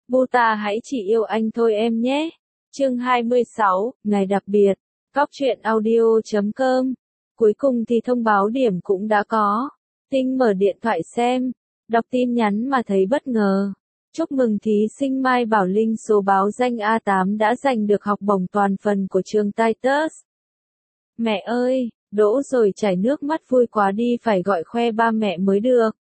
Buta hãy chỉ yêu anh thôi em nhé. Chương 26, ngày đặc biệt. Góc truyện audio.com. Cuối cùng thì thông báo điểm cũng đã có. Tinh mở điện thoại xem. Đọc tin nhắn mà thấy bất ngờ. Chúc mừng thí sinh Mai Bảo Linh số báo danh A8 đã giành được học bổng toàn phần của trường Titus. Mẹ ơi, đỗ rồi chảy nước mắt vui quá đi, phải gọi khoe ba mẹ mới được.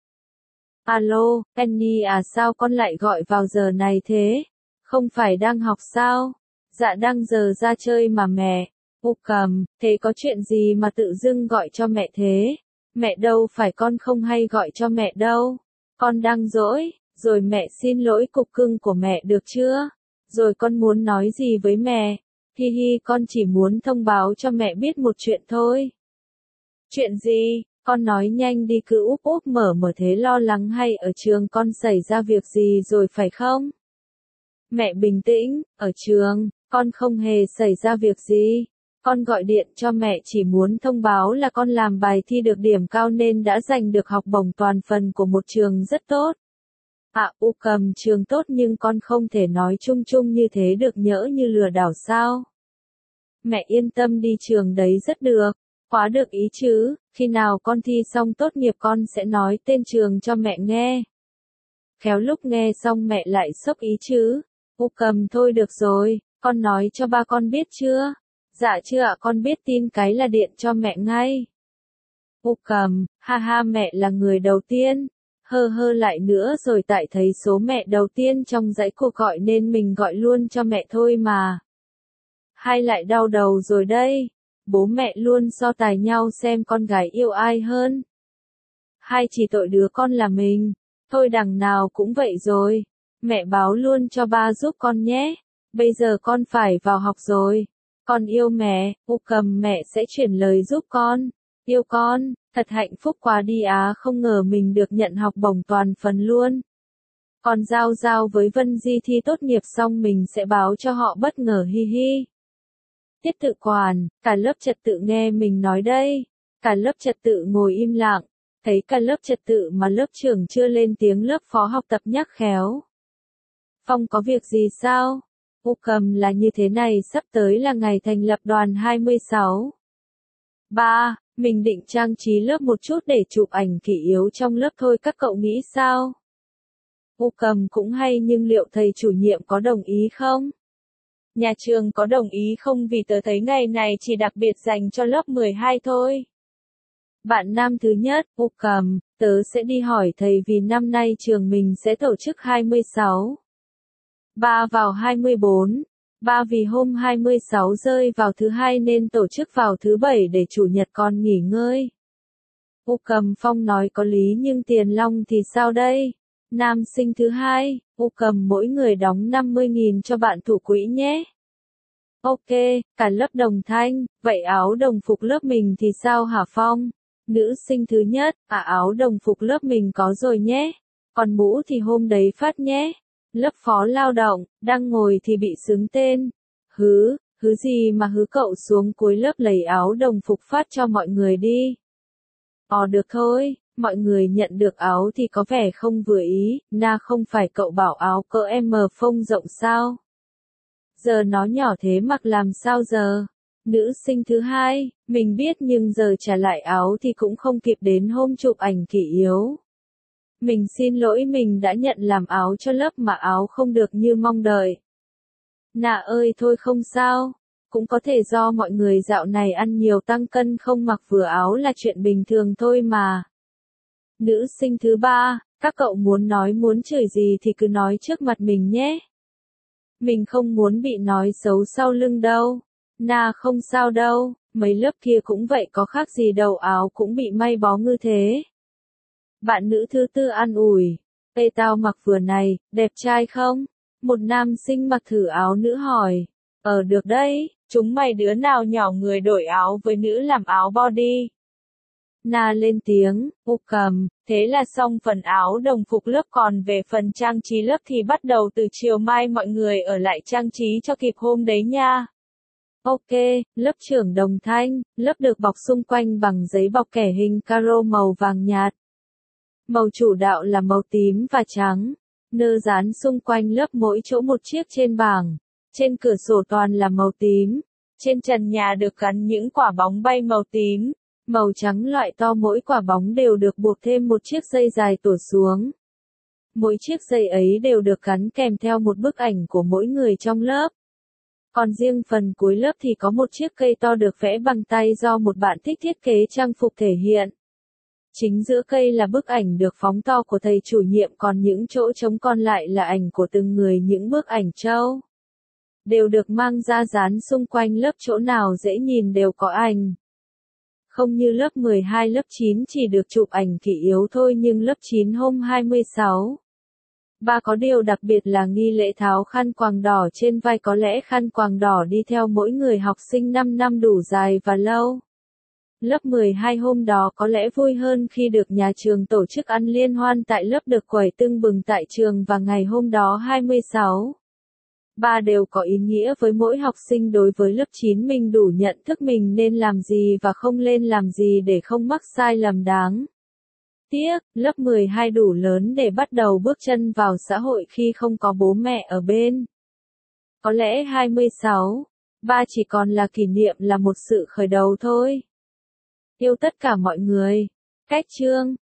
Alo, Penny à, sao con lại gọi vào giờ này thế? Không phải đang học sao? Dạ đang giờ ra chơi mà mẹ. Ô cầm, thế có chuyện gì mà tự dưng gọi cho mẹ thế? Mẹ đâu phải, con không hay gọi cho mẹ đâu. Con đang dỗi, rồi mẹ xin lỗi cục cưng của mẹ được chưa? Rồi con muốn nói gì với mẹ? Hi hi, con chỉ muốn thông báo cho mẹ biết một chuyện thôi. Chuyện gì? Con nói nhanh đi, cứ úp úp mở thế lo lắng, hay ở trường con xảy ra việc gì rồi phải không? Mẹ bình tĩnh, ở trường, con không hề xảy ra việc gì. Con gọi điện cho mẹ chỉ muốn thông báo là con làm bài thi được điểm cao nên đã giành được học bổng toàn phần của một trường rất tốt. À, u cầm, trường tốt nhưng con không thể nói chung chung như thế được, nhỡ như lừa đảo sao? Mẹ yên tâm đi, trường đấy rất được. Quá được ý chứ, khi nào con thi xong tốt nghiệp con sẽ nói tên trường cho mẹ nghe. Khéo lúc nghe xong mẹ lại sốc ý chứ. U cầm, thôi được rồi, con nói cho ba con biết chưa? Dạ chưa ạ, con biết tin cái là điện cho mẹ ngay. U cầm, ha ha, mẹ là người đầu tiên. Hơ lại nữa rồi, tại thấy số mẹ đầu tiên trong dãy cuộc gọi nên mình gọi luôn cho mẹ thôi mà. Hai lại đau đầu rồi đây. Bố mẹ luôn so tài nhau xem con gái yêu ai hơn. Hai chỉ tội đứa con là mình. Thôi đằng nào cũng vậy rồi. Mẹ báo luôn cho ba giúp con nhé. Bây giờ con phải vào học rồi. Con yêu mẹ. U cầm, mẹ sẽ chuyển lời giúp con. Yêu con, thật hạnh phúc quá đi á, không ngờ mình được nhận học bổng toàn phần luôn. Còn giao với Vân Di thi tốt nghiệp xong mình sẽ báo cho họ bất ngờ, hi hi. Tiết tự quản, cả lớp trật tự nghe mình nói đây. Cả lớp trật tự ngồi im lặng. Thấy cả lớp trật tự mà lớp trưởng chưa lên tiếng, lớp phó học tập nhắc khéo. Phong có việc gì sao? U cầm, là như thế này, sắp tới là ngày thành lập đoàn 26. Mình định trang trí lớp một chút để chụp ảnh kỷ yếu trong lớp thôi, các cậu nghĩ sao? U cầm, cũng hay nhưng liệu thầy chủ nhiệm có đồng ý không? Nhà trường có đồng ý không, vì tớ thấy ngày này chỉ đặc biệt dành cho lớp 12 thôi. Bạn nam thứ nhất, U cầm, tớ sẽ đi hỏi thầy vì năm nay trường mình sẽ tổ chức 26. Vào 24. Vì hôm 26 rơi vào thứ hai nên tổ chức vào thứ bảy để chủ nhật con nghỉ ngơi. U cầm, Phong nói có lý nhưng tiền long thì sao đây? Nam sinh thứ hai, U cầm, mỗi người đóng 50.000 cho bạn thủ quỹ nhé. Ok, cả lớp đồng thanh, vậy áo đồng phục lớp mình thì sao hả Phong? Nữ sinh thứ nhất, áo đồng phục lớp mình có rồi nhé. Còn mũ thì hôm đấy phát nhé. Lớp phó lao động, đang ngồi thì bị xướng tên. Hứ gì mà hứ, cậu xuống cuối lớp lấy áo đồng phục phát cho mọi người đi. Được thôi, mọi người nhận được áo thì có vẻ không vừa ý, không phải cậu bảo áo cỡ M phông rộng sao? Giờ nó nhỏ thế mặc làm sao giờ? Nữ sinh thứ hai, mình biết nhưng giờ trả lại áo thì cũng không kịp đến hôm chụp ảnh kỷ yếu. Mình xin lỗi, mình đã nhận làm áo cho lớp mà áo không được như mong đợi. Ơi thôi không sao, cũng có thể do mọi người dạo này ăn nhiều tăng cân không mặc vừa áo là chuyện bình thường thôi mà. Nữ sinh thứ ba, các cậu muốn nói muốn chửi gì thì cứ nói trước mặt mình nhé. Mình không muốn bị nói xấu sau lưng đâu. Không sao đâu, mấy lớp kia cũng vậy có khác gì đâu, áo cũng bị may bó ngư thế. Bạn nữ thứ tư an ủi. Ê tao mặc vừa này, đẹp trai không? Một nam sinh mặc thử áo nữ hỏi. Được đấy, chúng mày đứa nào nhỏ người đổi áo với nữ làm áo body. Lên tiếng, U cầm, thế là xong phần áo đồng phục lớp, còn về phần trang trí lớp thì bắt đầu từ chiều mai mọi người ở lại trang trí cho kịp hôm đấy nha. Ok, lớp trưởng đồng thanh, lớp được bọc xung quanh bằng giấy bọc kẻ hình caro màu vàng nhạt. Màu chủ đạo là màu tím và trắng. Nơ dán xung quanh lớp mỗi chỗ một chiếc trên bảng. Trên cửa sổ toàn là màu tím. Trên trần nhà được gắn những quả bóng bay màu tím, màu trắng loại to, mỗi quả bóng đều được buộc thêm một chiếc dây dài tủa xuống. Mỗi chiếc dây ấy đều được gắn kèm theo một bức ảnh của mỗi người trong lớp. Còn riêng phần cuối lớp thì có một chiếc cây to được vẽ bằng tay do một bạn thích thiết kế trang phục thể hiện. Chính giữa cây là bức ảnh được phóng to của thầy chủ nhiệm, còn những chỗ trống còn lại là ảnh của từng người, những bức ảnh trâu đều được mang ra dán xung quanh lớp, chỗ nào dễ nhìn đều có ảnh. Không như lớp 12, lớp 9 chỉ được chụp ảnh kỷ yếu thôi, nhưng lớp 9 hôm 26. Ba có điều đặc biệt là nghi lễ tháo khăn quàng đỏ trên vai, có lẽ khăn quàng đỏ đi theo mỗi người học sinh 5 năm đủ dài và lâu. Lớp 12 hôm đó có lẽ vui hơn khi được nhà trường tổ chức ăn liên hoan tại lớp, được quẩy tưng bừng tại trường, và ngày hôm đó 26. Ba đều có ý nghĩa với mỗi học sinh. Đối với lớp 9, mình đủ nhận thức mình nên làm gì và không nên làm gì để không mắc sai lầm đáng tiếc. Lớp 12 đủ lớn để bắt đầu bước chân vào xã hội khi không có bố mẹ ở bên. Có lẽ 26. Ba chỉ còn là kỷ niệm, là một sự khởi đầu thôi. Yêu tất cả mọi người. Cách chương